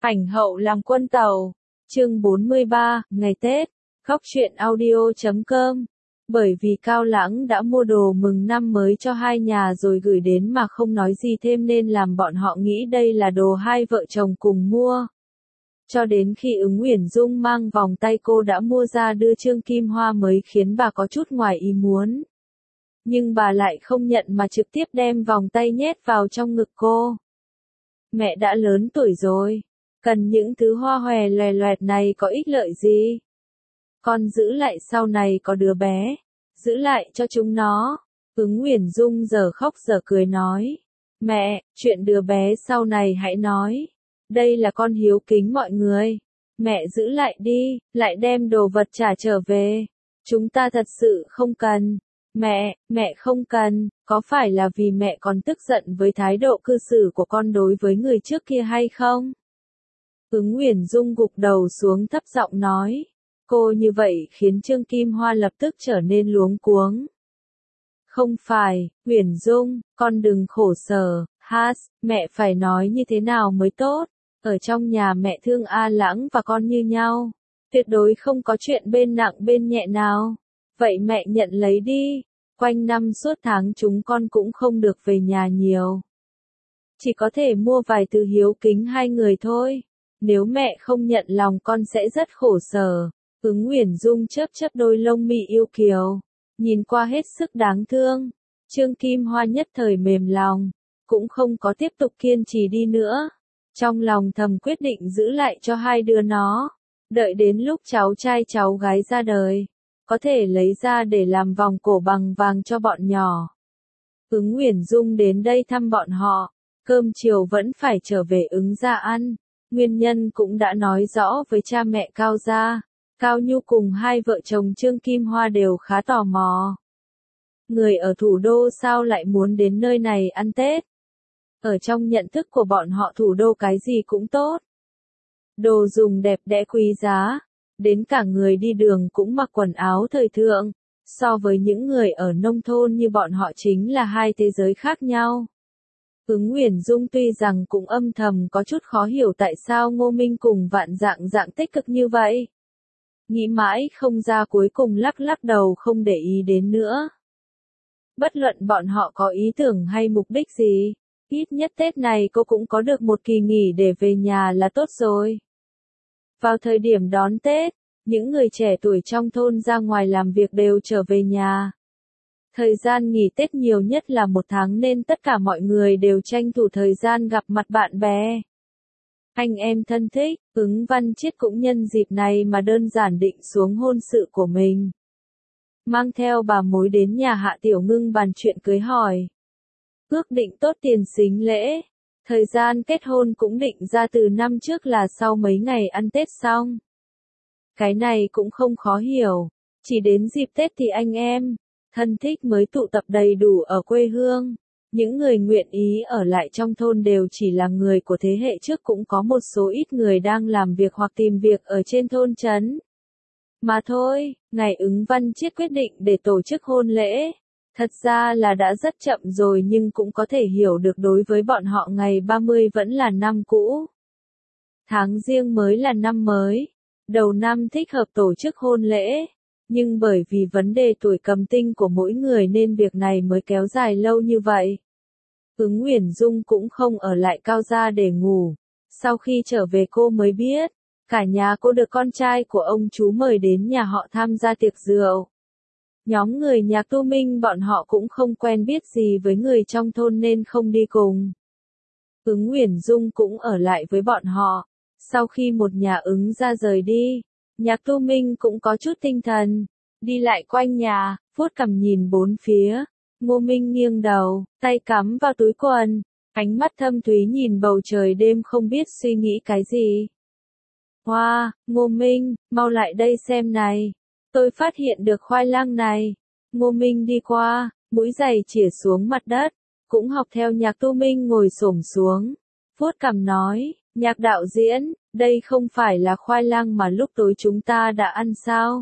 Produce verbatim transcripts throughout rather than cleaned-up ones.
Ảnh hậu làm quân tàu. Chương bốn mươi ba, ngày Tết. Khóc chuyện audio chấm com. Bởi vì Cao Lãng đã mua đồ mừng năm mới cho hai nhà rồi gửi đến mà không nói gì thêm nên làm bọn họ nghĩ đây là đồ hai vợ chồng cùng mua. Cho đến khi Ứng Uyển Dung mang vòng tay cô đã mua ra đưa Trương Kim Hoa mới khiến bà có chút ngoài ý muốn. Nhưng bà lại không nhận mà trực tiếp đem vòng tay nhét vào trong ngực cô. Mẹ đã lớn tuổi rồi, cần những thứ hoa hòe loè loẹt này có ích lợi gì? Con giữ lại sau này có đứa bé, giữ lại cho chúng nó. Ứng Uyển Dung giờ khóc giờ cười nói. Mẹ, chuyện đứa bé sau này hãy nói. Đây là con hiếu kính mọi người. Mẹ giữ lại đi, lại đem đồ vật trả trở về. Chúng ta thật sự không cần. Mẹ, mẹ không cần, có phải là vì mẹ còn tức giận với thái độ cư xử của con đối với người trước kia hay không? Ứng Uyển Dung gục đầu xuống thấp giọng nói. Cô như vậy khiến Trương Kim Hoa lập tức trở nên luống cuống. Không phải, Uyển Dung, con đừng khổ sở, Has, mẹ phải nói như thế nào mới tốt. Ở trong nhà mẹ thương A Lãng và con như nhau. Tuyệt đối không có chuyện bên nặng bên nhẹ nào. Vậy mẹ nhận lấy đi. Quanh năm suốt tháng chúng con cũng không được về nhà nhiều. Chỉ có thể mua vài thứ hiếu kính hai người thôi. Nếu mẹ không nhận lòng con sẽ rất khổ sở. Ứng Uyển Dung chớp chớp đôi lông mi yêu kiều. Nhìn qua hết sức đáng thương. Trương Kim Hoa nhất thời mềm lòng. Cũng không có tiếp tục kiên trì đi nữa. Trong lòng thầm quyết định giữ lại cho hai đứa nó. Đợi đến lúc cháu trai cháu gái ra đời. Có thể lấy ra để làm vòng cổ bằng vàng cho bọn nhỏ. Ứng Uyển Dung đến đây thăm bọn họ. Cơm chiều vẫn phải trở về Ứng gia ăn. Nguyên nhân cũng đã nói rõ với cha mẹ Cao gia. Cao Nhu cùng hai vợ chồng Trương Kim Hoa đều khá tò mò. Người ở thủ đô sao lại muốn đến nơi này ăn Tết? Ở trong nhận thức của bọn họ thủ đô cái gì cũng tốt. Đồ dùng đẹp đẽ quý giá. Đến cả người đi đường cũng mặc quần áo thời thượng. So với những người ở nông thôn như bọn họ chính là hai thế giới khác nhau. Ứng Uyển Dung tuy rằng cũng âm thầm có chút khó hiểu tại sao Ngô Minh cùng Vạn Dạng Dạng tích cực như vậy. Nghĩ mãi không ra cuối cùng lắc lắc đầu không để ý đến nữa. Bất luận bọn họ có ý tưởng hay mục đích gì, ít nhất Tết này cô cũng có được một kỳ nghỉ để về nhà là tốt rồi. Vào thời điểm đón Tết, những người trẻ tuổi trong thôn ra ngoài làm việc đều trở về nhà. Thời gian nghỉ Tết nhiều nhất là một tháng nên tất cả mọi người đều tranh thủ thời gian gặp mặt bạn bè. Anh em thân thích, Ứng Văn Chiết cũng nhân dịp này mà đơn giản định xuống hôn sự của mình. Mang theo bà mối đến nhà Hạ Tiểu Ngưng bàn chuyện cưới hỏi. Ước định tốt tiền sính lễ. Thời gian kết hôn cũng định ra từ năm trước là sau mấy ngày ăn Tết xong. Cái này cũng không khó hiểu. Chỉ đến dịp Tết thì anh em, thân thích mới tụ tập đầy đủ ở quê hương. Những người nguyện ý ở lại trong thôn đều chỉ là người của thế hệ trước, cũng có một số ít người đang làm việc hoặc tìm việc ở trên thôn trấn. Mà thôi, ngày Ứng Văn Chiết quyết định để tổ chức hôn lễ. Thật ra là đã rất chậm rồi nhưng cũng có thể hiểu được đối với bọn họ ngày ba mươi vẫn là năm cũ. Tháng Giêng mới là năm mới. Đầu năm thích hợp tổ chức hôn lễ. Nhưng bởi vì vấn đề tuổi cầm tinh của mỗi người nên việc này mới kéo dài lâu như vậy. Ứng Uyển Dung cũng không ở lại Cao gia để ngủ. Sau khi trở về cô mới biết, cả nhà cô được con trai của ông chú mời đến nhà họ tham gia tiệc rượu. Nhóm người Nhạc Tu Minh bọn họ cũng không quen biết gì với người trong thôn nên không đi cùng. Ứng Uyển Dung cũng ở lại với bọn họ. Sau khi một nhà Ứng ra rời đi, Nhạc Tu Minh cũng có chút tinh thần. Đi lại quanh nhà, vuốt cằm nhìn bốn phía. Ngô Minh nghiêng đầu, tay cắm vào túi quần. Ánh mắt thâm thúy nhìn bầu trời đêm không biết suy nghĩ cái gì. Hoa, wow, Ngô Minh, mau lại đây xem này. Tôi phát hiện được khoai lang này. Ngô Minh đi qua, mũi giày chĩa xuống mặt đất. Cũng học theo Nhạc Tu Minh ngồi xổm xuống. Vuốt cằm nói, Nhạc đạo diễn, đây không phải là khoai lang mà lúc tối chúng ta đã ăn sao?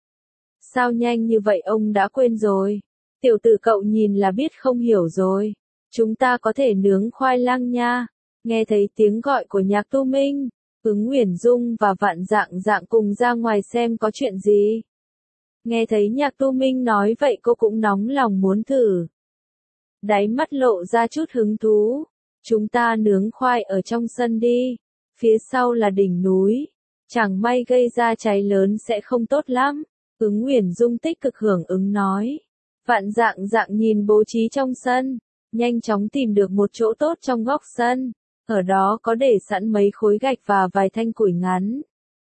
Sao nhanh như vậy ông đã quên rồi? Tiểu tử cậu nhìn là biết không hiểu rồi. Chúng ta có thể nướng khoai lang nha. Nghe thấy tiếng gọi của Nhạc Tu Minh, Ứng Uyển Dung và Vạn Dạng Dạng cùng ra ngoài xem có chuyện gì. Nghe thấy Nhạc Tu Minh nói vậy cô cũng nóng lòng muốn thử. Đáy mắt lộ ra chút hứng thú. Chúng ta nướng khoai ở trong sân đi. Phía sau là đỉnh núi. Chẳng may gây ra cháy lớn sẽ không tốt lắm. Ứng Uyển Dung tích cực hưởng ứng nói. Vạn Dạng Dạng nhìn bố trí trong sân. Nhanh chóng tìm được một chỗ tốt trong góc sân. Ở đó có để sẵn mấy khối gạch và vài thanh củi ngắn.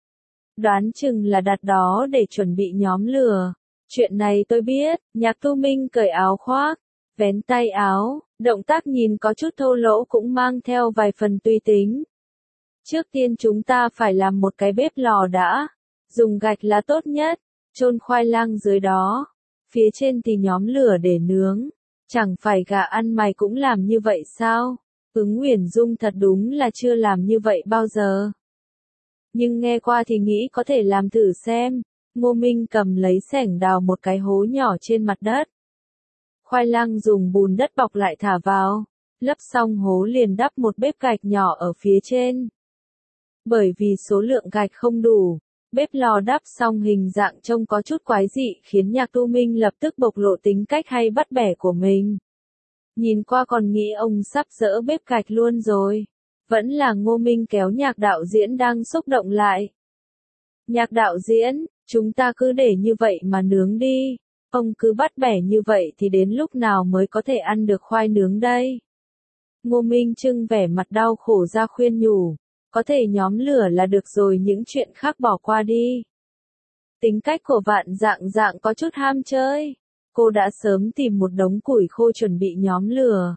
Đoán chừng là đặt đó để chuẩn bị nhóm lửa. Chuyện này tôi biết. Nhạc Tu Minh cởi áo khoác, vén tay áo, động tác nhìn có chút thô lỗ cũng mang theo vài phần tùy tính. Trước tiên chúng ta phải làm một cái bếp lò đã. Dùng gạch là tốt nhất, chôn khoai lang dưới đó. Phía trên thì nhóm lửa để nướng. Chẳng phải gà ăn mày cũng làm như vậy sao? Ứng Uyển Dung thật đúng là chưa làm như vậy bao giờ. Nhưng nghe qua thì nghĩ có thể làm thử xem. Ngô Minh cầm lấy xẻng đào một cái hố nhỏ trên mặt đất. Khoai lang dùng bùn đất bọc lại thả vào. Lấp xong hố liền đắp một bếp gạch nhỏ ở phía trên. Bởi vì số lượng gạch không đủ, bếp lò đắp xong hình dạng trông có chút quái dị khiến Nhạc Tu Minh lập tức bộc lộ tính cách hay bắt bẻ của mình. Nhìn qua còn nghĩ ông sắp dỡ bếp gạch luôn rồi. Vẫn là Ngô Minh kéo Nhạc đạo diễn đang xúc động lại. Nhạc đạo diễn, chúng ta cứ để như vậy mà nướng đi. Ông cứ bắt bẻ như vậy thì đến lúc nào mới có thể ăn được khoai nướng đây? Ngô Minh trưng vẻ mặt đau khổ ra khuyên nhủ. Có thể nhóm lửa là được rồi, những chuyện khác bỏ qua đi. Tính cách của Vạn Dạng Dạng có chút ham chơi. Cô đã sớm tìm một đống củi khô chuẩn bị nhóm lửa.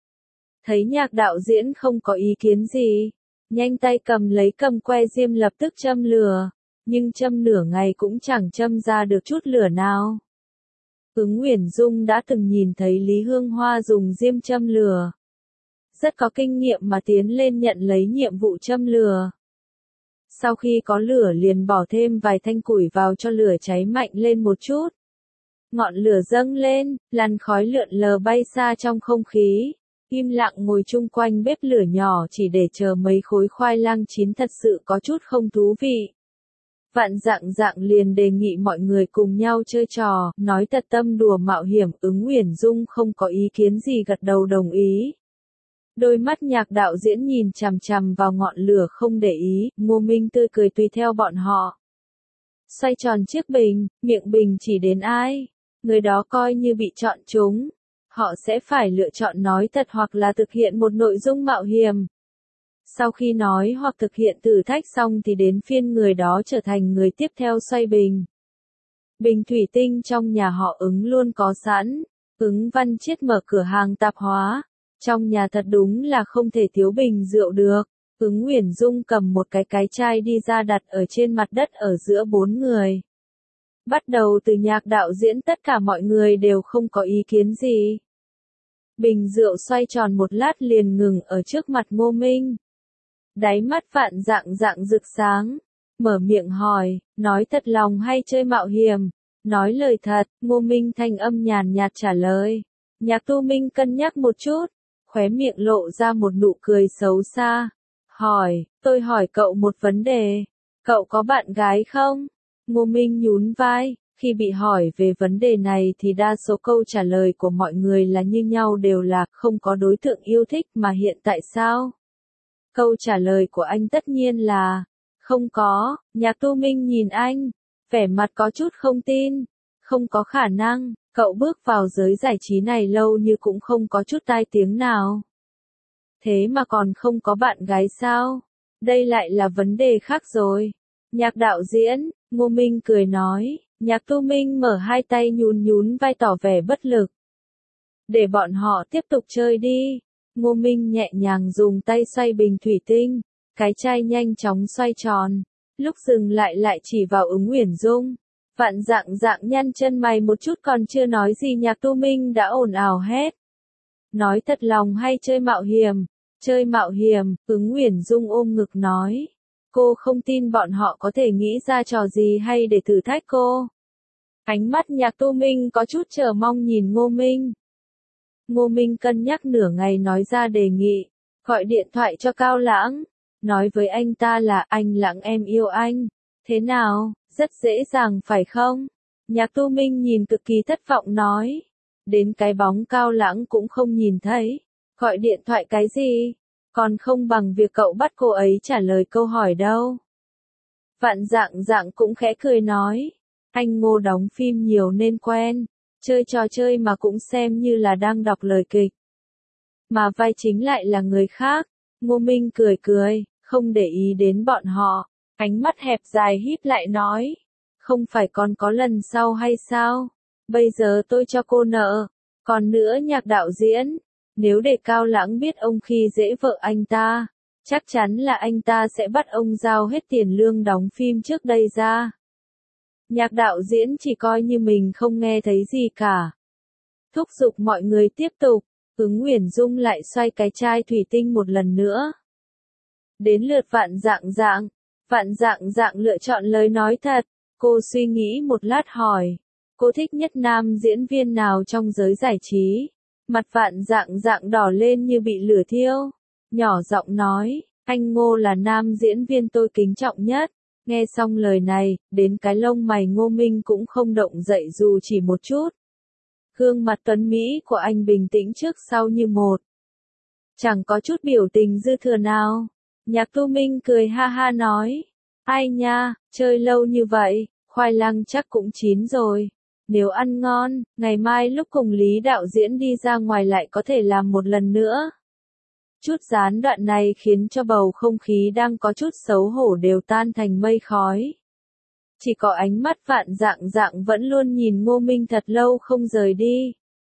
Thấy Nhạc đạo diễn không có ý kiến gì, nhanh tay cầm lấy cầm que diêm lập tức châm lửa, nhưng châm nửa ngày cũng chẳng châm ra được chút lửa nào. Ứng Uyển Dung đã từng nhìn thấy Lý Hương Hoa dùng diêm châm lửa. Rất có kinh nghiệm mà tiến lên nhận lấy nhiệm vụ châm lửa. Sau khi có lửa liền bỏ thêm vài thanh củi vào cho lửa cháy mạnh lên một chút. Ngọn lửa dâng lên, làn khói lượn lờ bay xa trong không khí. Im lặng ngồi chung quanh bếp lửa nhỏ chỉ để chờ mấy khối khoai lang chín thật sự có chút không thú vị. Vạn Dạng Dạng liền đề nghị mọi người cùng nhau chơi trò, nói thật tâm đùa mạo hiểm. Ứng Uyển Dung không có ý kiến gì gật đầu đồng ý. Đôi mắt Nhạc đạo diễn nhìn chằm chằm vào ngọn lửa không để ý, Ngô Minh tươi cười tùy theo bọn họ. Xoay tròn chiếc bình, miệng bình chỉ đến ai, người đó coi như bị chọn chúng. Họ sẽ phải lựa chọn nói thật hoặc là thực hiện một nội dung mạo hiểm. Sau khi nói hoặc thực hiện thử thách xong thì đến phiên người đó trở thành người tiếp theo xoay bình. Bình thủy tinh trong nhà họ Ứng luôn có sẵn. Ứng Văn Chiết mở cửa hàng tạp hóa. Trong nhà thật đúng là không thể thiếu bình rượu được. Ứng Uyển Dung cầm một cái cái chai đi ra đặt ở trên mặt đất ở giữa bốn người. Bắt đầu từ Nhạc đạo diễn tất cả mọi người đều không có ý kiến gì. Bình rượu xoay tròn một lát liền ngừng ở trước mặt Ngô Minh. Đáy mắt Vạn Dạng Dạng rực sáng. Mở miệng hỏi, nói thật lòng hay chơi mạo hiểm? Nói lời thật, Ngô Minh thanh âm nhàn nhạt trả lời. Nhạc Tu Minh cân nhắc một chút, khóe miệng lộ ra một nụ cười xấu xa. Hỏi, tôi hỏi cậu một vấn đề. Cậu có bạn gái không? Ngô Minh nhún vai. Khi bị hỏi về vấn đề này thì đa số câu trả lời của mọi người là như nhau, đều là không có đối tượng yêu thích. Mà hiện tại sao? Câu trả lời của anh tất nhiên là không có. Nhạc Tu Minh nhìn anh, vẻ mặt có chút không tin. Không có khả năng, cậu bước vào giới giải trí này lâu như cũng không có chút tai tiếng nào. Thế mà còn không có bạn gái sao? Đây lại là vấn đề khác rồi. Nhạc đạo diễn, Ngô Minh cười nói. Nhạc Tu Minh mở hai tay nhún nhún vai tỏ vẻ bất lực. Để bọn họ tiếp tục chơi đi. Ngô Minh nhẹ nhàng dùng tay xoay bình thủy tinh. Cái chai nhanh chóng xoay tròn. Lúc dừng lại lại chỉ vào Ứng Uyển Dung. Vạn Dạng Dạng nhăn chân mày một chút còn chưa nói gì Nhạc Tu Minh đã ồn ào hét. Nói thật lòng hay chơi mạo hiểm? Chơi mạo hiểm, Ứng Uyển Dung ôm ngực nói. Cô không tin bọn họ có thể nghĩ ra trò gì hay để thử thách cô. Ánh mắt Nhạc Tu Minh có chút chờ mong nhìn Ngô Minh. Ngô Minh cân nhắc nửa ngày nói ra đề nghị. Gọi điện thoại cho Cao Lãng. nói với anh ta là anh Lãng em yêu anh. Thế nào, rất dễ dàng phải không? Nhạc Tu Minh nhìn cực kỳ thất vọng nói. Đến cái bóng Cao Lãng cũng không nhìn thấy. Gọi điện thoại cái gì? Còn không bằng việc cậu bắt cô ấy trả lời câu hỏi đâu. Vạn Dạng Dạng cũng khẽ cười nói. Anh Ngô đóng phim nhiều nên quen. Chơi trò chơi mà cũng xem như là đang đọc lời kịch. Mà vai chính lại là người khác. Ngô Minh cười cười, không để ý đến bọn họ. Ánh mắt hẹp dài híp lại nói. Không phải còn có lần sau hay sao? Bây giờ tôi cho cô nợ. Còn nữa Nhạc đạo diễn. Nếu để Cao Lãng biết ông khi dễ vợ anh ta, chắc chắn là anh ta sẽ bắt ông giao hết tiền lương đóng phim trước đây ra. Nhạc đạo diễn chỉ coi như mình không nghe thấy gì cả. Thúc giục mọi người tiếp tục. Ứng Uyển Dung lại xoay cái chai thủy tinh một lần nữa. Đến lượt Vạn Dạng Dạng. Vạn Dạng Dạng lựa chọn lời nói thật. Cô suy nghĩ một lát hỏi. Cô thích nhất nam diễn viên nào trong giới giải trí? Mặt Vạn Dạng Dạng đỏ lên như bị lửa thiêu. Nhỏ giọng nói, anh Ngô là nam diễn viên tôi kính trọng nhất. Nghe xong lời này, đến cái lông mày Ngô Minh cũng không động dậy dù chỉ một chút. Gương mặt tuấn Mỹ của anh bình tĩnh trước sau như một. Chẳng có chút biểu tình dư thừa nào. Nhạc Tu Minh cười ha ha nói. Ai nha, chơi lâu như vậy, khoai lang chắc cũng chín rồi. Nếu ăn ngon, ngày mai lúc cùng Lý đạo diễn đi ra ngoài lại có thể làm một lần nữa. Chút gián đoạn này khiến cho bầu không khí đang có chút xấu hổ đều tan thành mây khói. Chỉ có ánh mắt Vạn Dạng Dạng vẫn luôn nhìn Ngô Minh thật lâu không rời đi.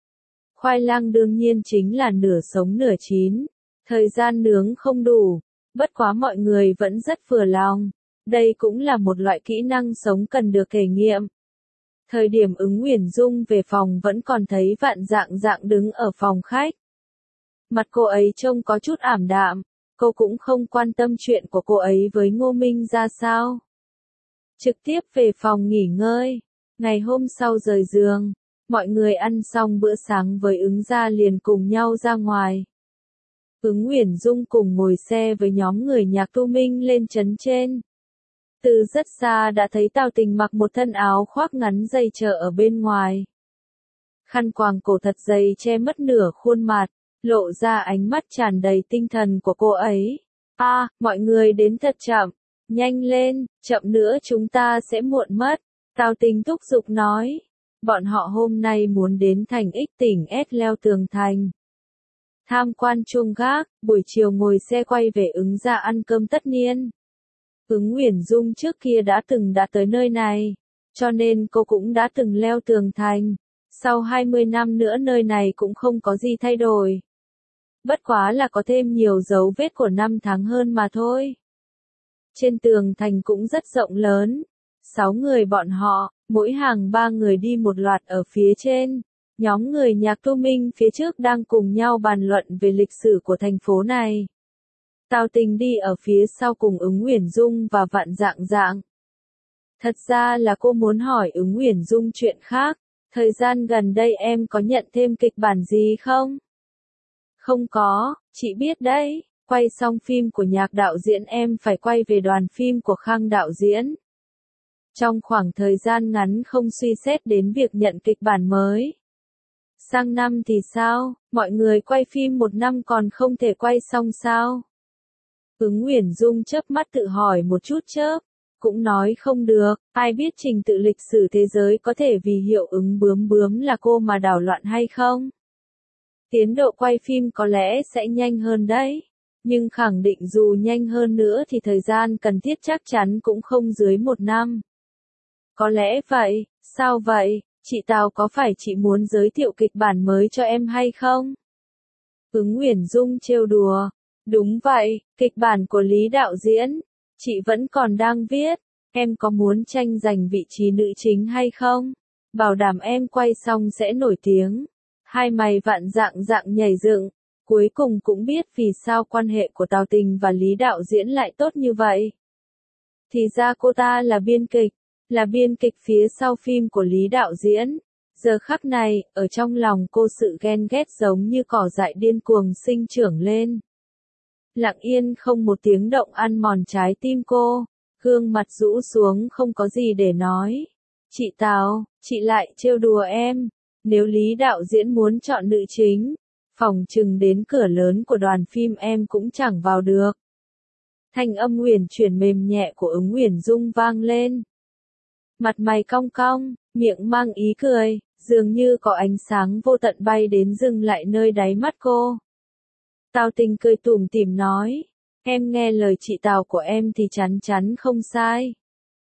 Khoai lang đương nhiên chính là nửa sống nửa chín. Thời gian nướng không đủ, bất quá mọi người vẫn rất vừa lòng. Đây cũng là một loại kỹ năng sống cần được thể nghiệm. Thời điểm Ứng Uyển Dung về phòng vẫn còn thấy Vạn Dạng Dạng đứng ở phòng khách. Mặt cô ấy trông có chút ảm đạm, cô cũng không quan tâm chuyện của cô ấy với Ngô Minh ra sao. Trực tiếp về phòng nghỉ ngơi. Ngày hôm sau rời giường, mọi người ăn xong bữa sáng với Ứng gia liền cùng nhau ra ngoài. Ứng Uyển Dung cùng ngồi xe với nhóm người Nhạc Tu Minh lên trấn trên. Từ rất xa đã thấy Tào Tình mặc một thân áo khoác ngắn dày chờ ở bên ngoài. Khăn quàng cổ thật dày che mất nửa khuôn mặt, lộ ra ánh mắt tràn đầy tinh thần của cô ấy. A, à, mọi người đến thật chậm, nhanh lên, chậm nữa chúng ta sẽ muộn mất. Tào Tình thúc giục nói, bọn họ hôm nay muốn đến thành X tỉnh S leo tường thành. Tham quan chuông gác, buổi chiều ngồi xe quay về Ứng gia ăn cơm tất niên. Ứng Uyển Dung trước kia đã từng đã tới nơi này, cho nên cô cũng đã từng leo tường thành. Sau hai mươi năm nữa nơi này cũng không có gì thay đổi. Bất quá là có thêm nhiều dấu vết của năm tháng hơn mà thôi. Trên tường thành cũng rất rộng lớn. Sáu người bọn họ, mỗi hàng ba người đi một loạt ở phía trên. Nhóm người Nhạc Tu Minh phía trước đang cùng nhau bàn luận về lịch sử của thành phố này. Tào Tình đi ở phía sau cùng Ứng Uyển Dung và Vạn Dạng Dạng. Thật ra là cô muốn hỏi Ứng Uyển Dung chuyện khác. Thời gian gần đây em có nhận thêm kịch bản gì không? Không có, chị biết đấy. Quay xong phim của Nhạc đạo diễn em phải quay về đoàn phim của Khang đạo diễn. Trong khoảng thời gian ngắn không suy xét đến việc nhận kịch bản mới. Sang năm thì sao? Mọi người quay phim một năm còn không thể quay xong sao? Ứng Uyển Dung chớp mắt tự hỏi một chút chớp. Cũng nói không được, ai biết trình tự lịch sử thế giới có thể vì hiệu ứng bướm bướm là cô mà đảo loạn hay không? Tiến độ quay phim có lẽ sẽ nhanh hơn đấy. Nhưng khẳng định dù nhanh hơn nữa thì thời gian cần thiết chắc chắn cũng không dưới một năm. Có lẽ vậy, sao vậy? Chị Tào có phải chị muốn giới thiệu kịch bản mới cho em hay không? Ứng Uyển Dung trêu đùa. Đúng vậy, kịch bản của Lý đạo diễn. Chị vẫn còn đang viết. Em có muốn tranh giành vị trí nữ chính hay không? Bảo đảm em quay xong sẽ nổi tiếng. Hai mày Vạn Dạng Dạng nhảy dựng. Cuối cùng cũng biết vì sao quan hệ của Tào Tình và Lý đạo diễn lại tốt như vậy. Thì ra cô ta là biên kịch. Là biên kịch phía sau phim của Lý đạo diễn. Giờ khắc này, ở trong lòng cô sự ghen ghét giống như cỏ dại điên cuồng sinh trưởng lên. lặng yên không một tiếng động ăn mòn trái tim cô, gương mặt rũ xuống không có gì để nói. Chị Tào, chị lại trêu đùa em, nếu Lý đạo diễn muốn chọn nữ chính, phỏng chừng đến cửa lớn của đoàn phim em cũng chẳng vào được. Thanh âm uyển chuyển mềm nhẹ của Ứng Uyển Dung vang lên. Mặt mày cong cong, miệng mang ý cười, dường như có ánh sáng vô tận bay đến dừng lại nơi đáy mắt cô. Tào Tình cười tủm tỉm nói, em nghe lời chị Tào của em thì chắn chắn không sai.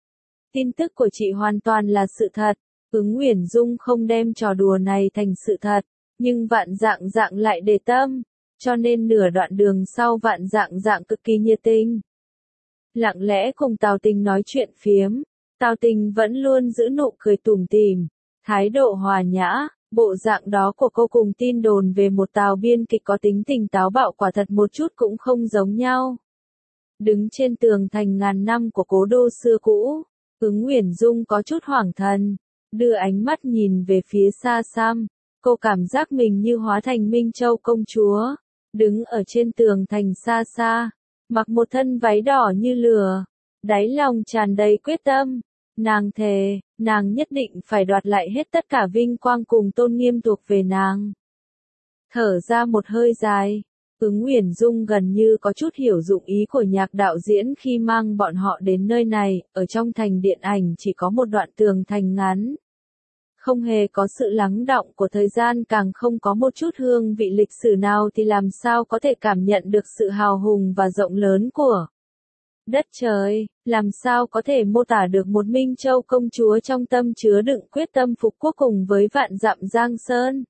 Tin tức của chị hoàn toàn là sự thật, Ứng Uyển Dung không đem trò đùa này thành sự thật, nhưng Vạn Dạng Dạng lại để tâm, cho nên nửa đoạn đường sau Vạn Dạng Dạng cực kỳ nhiệt tình. Lặng lẽ cùng Tào Tình nói chuyện phiếm, Tào Tình vẫn luôn giữ nụ cười tủm tỉm, thái độ hòa nhã, bộ dạng đó của cô cùng tin đồn về một Tào biên kịch có tính tình táo bạo quả thật một chút cũng không giống nhau. Đứng trên tường thành ngàn năm của cố đô xưa cũ, Ứng Uyển Dung có chút hoảng thần, đưa ánh mắt nhìn về phía xa xăm, cô cảm giác mình như hóa thành Minh Châu công chúa, đứng ở trên tường thành xa xa, mặc một thân váy đỏ như lửa, đáy lòng tràn đầy quyết tâm, nàng thề, nàng nhất định phải đoạt lại hết tất cả vinh quang cùng tôn nghiêm thuộc về nàng. Thở ra một hơi dài, Ứng Uyển Dung gần như có chút hiểu dụng ý của Nhạc đạo diễn khi mang bọn họ đến nơi này, ở trong thành điện ảnh chỉ có một đoạn tường thành ngắn. Không hề có sự lắng đọng của thời gian, càng không có một chút hương vị lịch sử nào thì làm sao có thể cảm nhận được sự hào hùng và rộng lớn của đất trời, làm sao có thể mô tả được một Minh Châu công chúa trong tâm chứa đựng quyết tâm phục quốc cùng với vạn dặm giang sơn.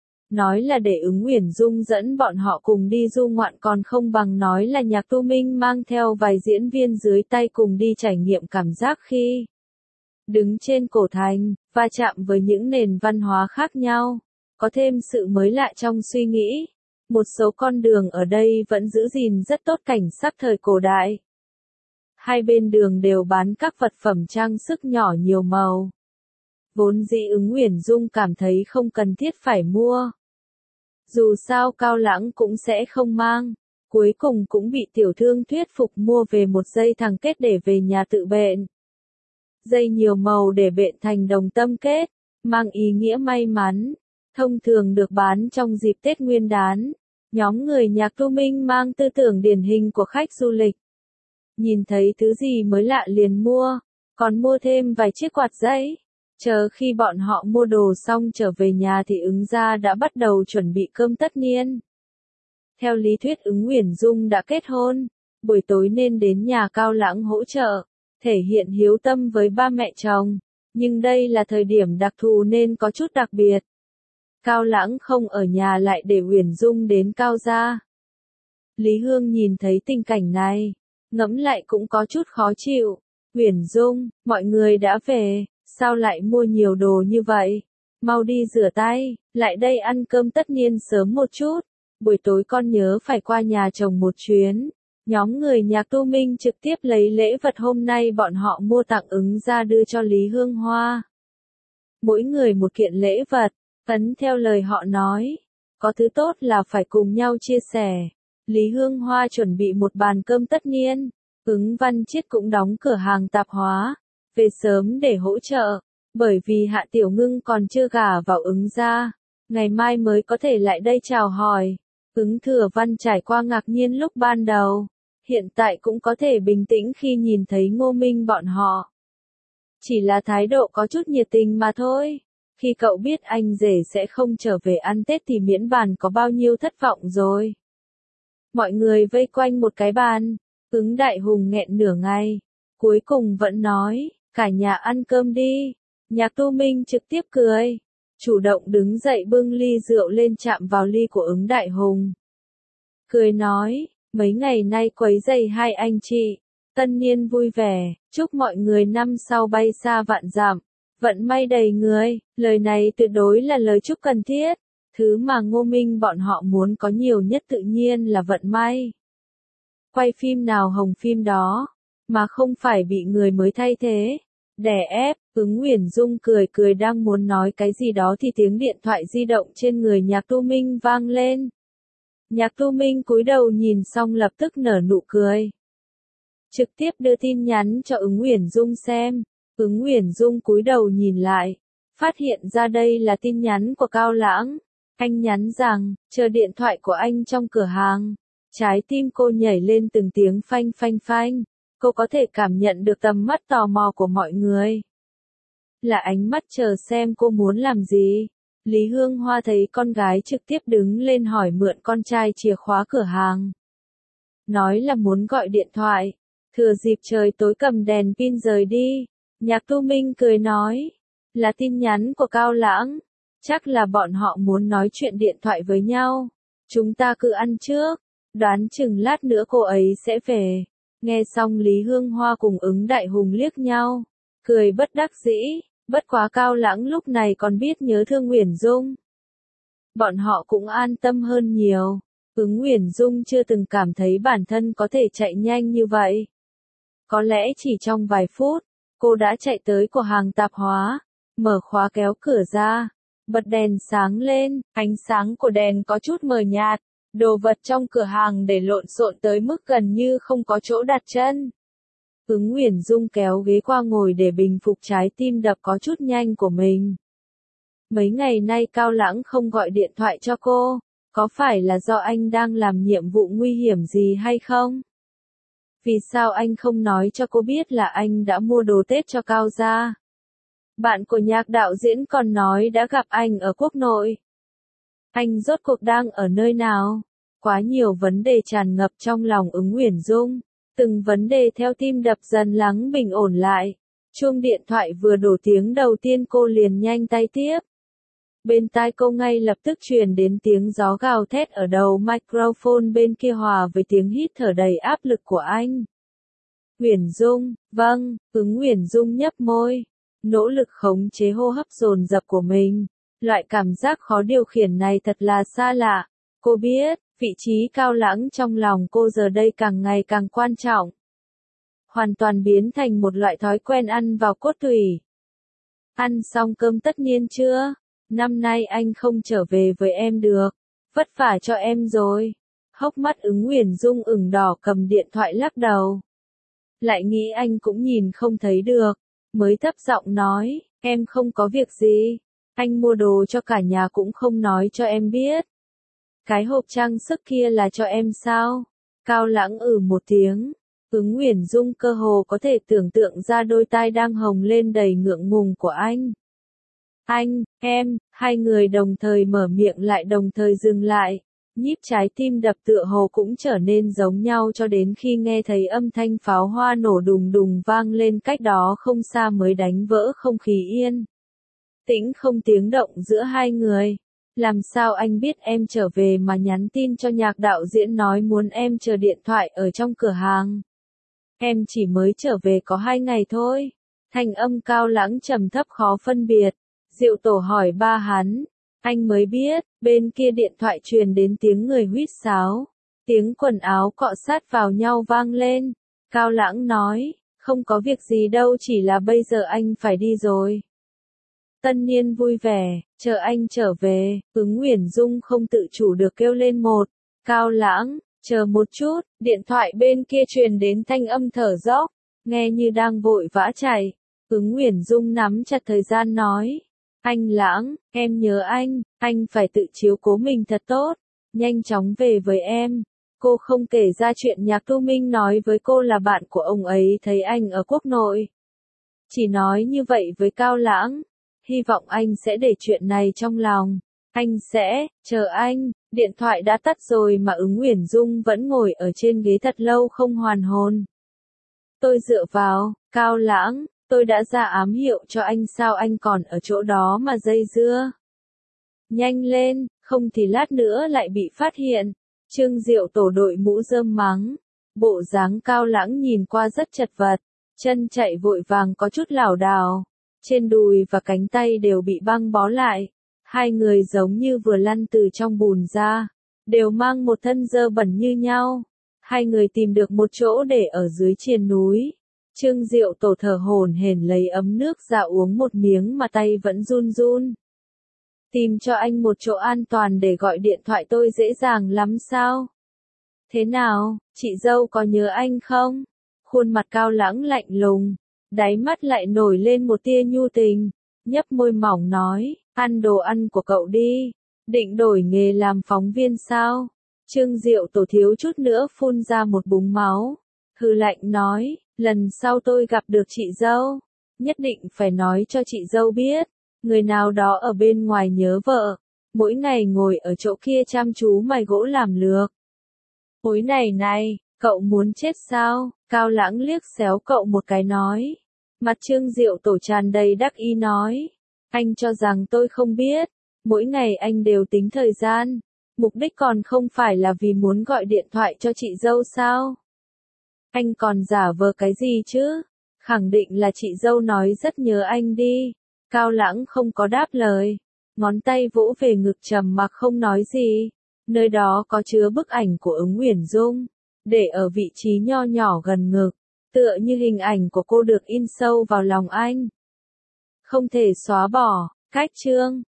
Nói là để Ứng Uyển Dung dẫn bọn họ cùng đi du ngoạn còn không bằng nói là Nhạc Tu Minh mang theo vài diễn viên dưới tay cùng đi trải nghiệm cảm giác khi đứng trên cổ thành, va chạm với những nền văn hóa khác nhau, có thêm sự mới lạ trong suy nghĩ. Một số con đường ở đây vẫn giữ gìn rất tốt cảnh sắc thời cổ đại. Hai bên đường đều bán các vật phẩm trang sức nhỏ nhiều màu. Vốn dĩ Ứng Uyển Dung cảm thấy không cần thiết phải mua. Dù sao Cao Lãng cũng sẽ không mang, cuối cùng cũng bị tiểu thương thuyết phục mua về một dây thằng kết để về nhà tự bện. Dây nhiều màu để bện thành đồng tâm kết, mang ý nghĩa may mắn, thông thường được bán trong dịp Tết Nguyên đán. Nhóm người Nhạc Tu Minh mang tư tưởng điển hình của khách du lịch. Nhìn thấy thứ gì mới lạ liền mua, còn mua thêm vài chiếc quạt giấy. Chờ khi bọn họ mua đồ xong trở về nhà thì Ứng gia đã bắt đầu chuẩn bị cơm tất niên. Theo lý thuyết Ứng Uyển Dung đã kết hôn, buổi tối nên đến nhà Cao Lãng hỗ trợ, thể hiện hiếu tâm với ba mẹ chồng, nhưng đây là thời điểm đặc thù nên có chút đặc biệt. Cao Lãng không ở nhà lại để Uyển Dung đến Cao gia. Lý Hương nhìn thấy tình cảnh này, ngẫm lại cũng có chút khó chịu. Uyển Dung, mọi người đã về, sao lại mua nhiều đồ như vậy? Mau đi rửa tay, lại đây ăn cơm tất niên sớm một chút. Buổi tối con nhớ phải qua nhà chồng một chuyến. Nhóm người Nhạc Tu Minh trực tiếp lấy lễ vật hôm nay bọn họ mua tặng Ứng ra đưa cho Lý Hương Hoa. Mỗi người một kiện lễ vật, ấn theo lời họ nói. Có thứ tốt là phải cùng nhau chia sẻ. Lý Hương Hoa chuẩn bị một bàn cơm tất niên. Ứng Văn Chiết cũng đóng cửa hàng tạp hóa, về sớm để hỗ trợ, bởi vì Hạ Tiểu Ngưng còn chưa gả vào Ứng gia, ngày mai mới có thể lại đây chào hỏi. Ứng Thừa Văn trải qua ngạc nhiên lúc ban đầu, hiện tại cũng có thể bình tĩnh khi nhìn thấy Ngô Minh bọn họ. Chỉ là thái độ có chút nhiệt tình mà thôi. Khi cậu biết anh rể sẽ không trở về ăn Tết thì miễn bàn có bao nhiêu thất vọng rồi. Mọi người vây quanh một cái bàn, Ứng Đại Hùng nghẹn nửa ngày, cuối cùng vẫn nói, cả nhà ăn cơm đi. Nhạc Tu Minh trực tiếp cười, chủ động đứng dậy bưng ly rượu lên chạm vào ly của Ứng Đại Hùng. Cười nói, mấy ngày nay quấy rầy hai anh chị, tân niên vui vẻ, chúc mọi người năm sau bay xa vạn dặm, vận may đầy người. Lời này tuyệt đối là lời chúc cần thiết, thứ mà Ngô Minh bọn họ muốn có nhiều nhất tự nhiên là vận may. Quay phim nào hồng phim đó, mà không phải bị người mới thay thế, đè ép. Ứng Uyển Dung cười cười đang muốn nói cái gì đó thì tiếng điện thoại di động trên người Nhạc Tu Minh vang lên. Nhạc Tu Minh cúi đầu nhìn xong lập tức nở nụ cười. Trực tiếp đưa tin nhắn cho Ứng Uyển Dung xem. Ứng Uyển Dung cúi đầu nhìn lại, phát hiện ra đây là tin nhắn của Cao Lãng. Anh nhắn rằng, chờ điện thoại của anh trong cửa hàng. Trái tim cô nhảy lên từng tiếng phanh phanh phanh. Cô có thể cảm nhận được tầm mắt tò mò của mọi người. Là ánh mắt chờ xem cô muốn làm gì. Lý Hương Hoa thấy con gái trực tiếp đứng lên hỏi mượn con trai chìa khóa cửa hàng. Nói là muốn gọi điện thoại. Thừa dịp trời tối cầm đèn pin rời đi. Nhạc Tu Minh cười nói. Là tin nhắn của Cao Lãng. Chắc là bọn họ muốn nói chuyện điện thoại với nhau. Chúng ta cứ ăn trước. Đoán chừng lát nữa cô ấy sẽ về. Nghe xong Lý Hương Hoa cùng Ứng Đại Hùng liếc nhau. Cười bất đắc dĩ. Bất quá Cao Lãng lúc này còn biết nhớ thương Uyển Dung. Bọn họ cũng an tâm hơn nhiều. Ứng Uyển Dung chưa từng cảm thấy bản thân có thể chạy nhanh như vậy. Có lẽ chỉ trong vài phút, cô đã chạy tới cửa hàng tạp hóa, mở khóa kéo cửa ra, bật đèn sáng lên, ánh sáng của đèn có chút mờ nhạt, đồ vật trong cửa hàng để lộn xộn tới mức gần như không có chỗ đặt chân. Ứng Uyển Dung kéo ghế qua ngồi để bình phục trái tim đập có chút nhanh của mình. Mấy ngày nay Cao Lãng không gọi điện thoại cho cô, có phải là do anh đang làm nhiệm vụ nguy hiểm gì hay không? Vì sao anh không nói cho cô biết là anh đã mua đồ Tết cho Cao gia? Bạn của Nhạc đạo diễn còn nói đã gặp anh ở quốc nội. Anh rốt cuộc đang ở nơi nào? Quá nhiều vấn đề tràn ngập trong lòng Ứng Uyển Dung. Từng vấn đề theo tim đập dần lắng bình ổn lại. Chuông điện thoại vừa đổ tiếng đầu tiên cô liền nhanh tay tiếp. Bên tai cô ngay lập tức truyền đến tiếng gió gào thét ở đầu microphone bên kia hòa với tiếng hít thở đầy áp lực của anh. Uyển Dung, vâng, Ứng Uyển Dung nhấp môi, nỗ lực khống chế hô hấp dồn dập của mình. Loại cảm giác khó điều khiển này thật là xa lạ. Cô biết, vị trí Cao Lãng trong lòng cô giờ đây càng ngày càng quan trọng. Hoàn toàn biến thành một loại thói quen ăn vào cốt tủy. Ăn xong cơm tất niên chưa? Năm nay anh không trở về với em được. Vất vả cho em rồi. Hốc mắt Ứng Uyển Dung ửng đỏ cầm điện thoại lắc đầu. Lại nghĩ anh cũng nhìn không thấy được. Mới thấp giọng nói, em không có việc gì. Anh mua đồ cho cả nhà cũng không nói cho em biết. Cái hộp trang sức kia là cho em sao? Cao Lãng ử một tiếng. Ứng Uyển Dung cơ hồ có thể tưởng tượng ra đôi tai đang hồng lên đầy ngượng ngùng của anh. Anh, em, hai người đồng thời mở miệng lại đồng thời dừng lại. Nhíp trái tim đập tựa hồ cũng trở nên giống nhau cho đến khi nghe thấy âm thanh pháo hoa nổ đùng đùng vang lên cách đó không xa mới đánh vỡ không khí yên. Tĩnh không tiếng động giữa hai người. Làm sao anh biết em trở về mà nhắn tin cho Nhạc đạo diễn nói muốn em chờ điện thoại ở trong cửa hàng? Em chỉ mới trở về có hai ngày thôi. Thanh âm Cao Lãng trầm thấp khó phân biệt. Diệu Tổ hỏi ba hắn. Anh mới biết, bên kia điện thoại truyền đến tiếng người huýt sáo. Tiếng quần áo cọ sát vào nhau vang lên. Cao Lãng nói, không có việc gì đâu, chỉ là bây giờ anh phải đi rồi. Tân niên vui vẻ, chờ anh trở về. Ứng Uyển Dung không tự chủ được kêu lên một. Cao Lãng, chờ một chút. Điện thoại bên kia truyền đến thanh âm thở dốc, nghe như đang vội vã chạy. Ứng Uyển Dung nắm chặt thời gian nói. Anh Lãng, em nhớ anh, anh phải tự chiếu cố mình thật tốt. Nhanh chóng về với em. Cô không kể ra chuyện Nhạc Tu Minh nói với cô là bạn của ông ấy thấy anh ở quốc nội. Chỉ nói như vậy với Cao Lãng. Hy vọng anh sẽ để chuyện này trong lòng. Anh sẽ, chờ anh. Điện thoại đã tắt rồi mà Ứng Uyển Dung vẫn ngồi ở trên ghế thật lâu không hoàn hồn. Tôi dựa vào, Cao Lãng, tôi đã ra ám hiệu cho anh sao anh còn ở chỗ đó mà dây dưa. Nhanh lên, không thì lát nữa lại bị phát hiện. Trương Diệu Tổ đội mũ rơm mắng. Bộ dáng Cao Lãng nhìn qua rất chật vật. Chân chạy vội vàng có chút lảo đảo. Trên đùi và cánh tay đều bị băng bó lại. Hai người giống như vừa lăn từ trong bùn ra. Đều mang một thân dơ bẩn như nhau. Hai người tìm được một chỗ để ở dưới triền núi. Trương Diệu Tổ thở hổn hển lấy ấm nước ra uống một miếng mà tay vẫn run run. Tìm cho anh một chỗ an toàn để gọi điện thoại tôi dễ dàng lắm sao? Thế nào, chị dâu có nhớ anh không? Khuôn mặt Cao Lãng lạnh lùng, đáy mắt lại nổi lên một tia nhu tình, nhấp môi mỏng nói, ăn đồ ăn của cậu đi, định đổi nghề làm phóng viên sao? Trương Diệu Tổ thiếu chút nữa phun ra một búng máu, hừ lạnh nói, lần sau tôi gặp được chị dâu, nhất định phải nói cho chị dâu biết, người nào đó ở bên ngoài nhớ vợ, mỗi ngày ngồi ở chỗ kia chăm chú mài gỗ làm lược. Ôi này này, cậu muốn chết sao? Cao Lãng liếc xéo cậu một cái nói. Mặt Trương Diệu Tổ tràn đầy đắc ý nói. Anh cho rằng tôi không biết, mỗi ngày anh đều tính thời gian, mục đích còn không phải là vì muốn gọi điện thoại cho chị dâu sao? Anh còn giả vờ cái gì chứ? Khẳng định là chị dâu nói rất nhớ anh đi. Cao Lãng không có đáp lời, ngón tay vỗ về ngực trầm mặc không nói gì. Nơi đó có chứa bức ảnh của Ứng Uyển Dung, để ở vị trí nho nhỏ gần ngực, tựa như hình ảnh của cô được in sâu vào lòng anh. Không thể xóa bỏ, cách chương.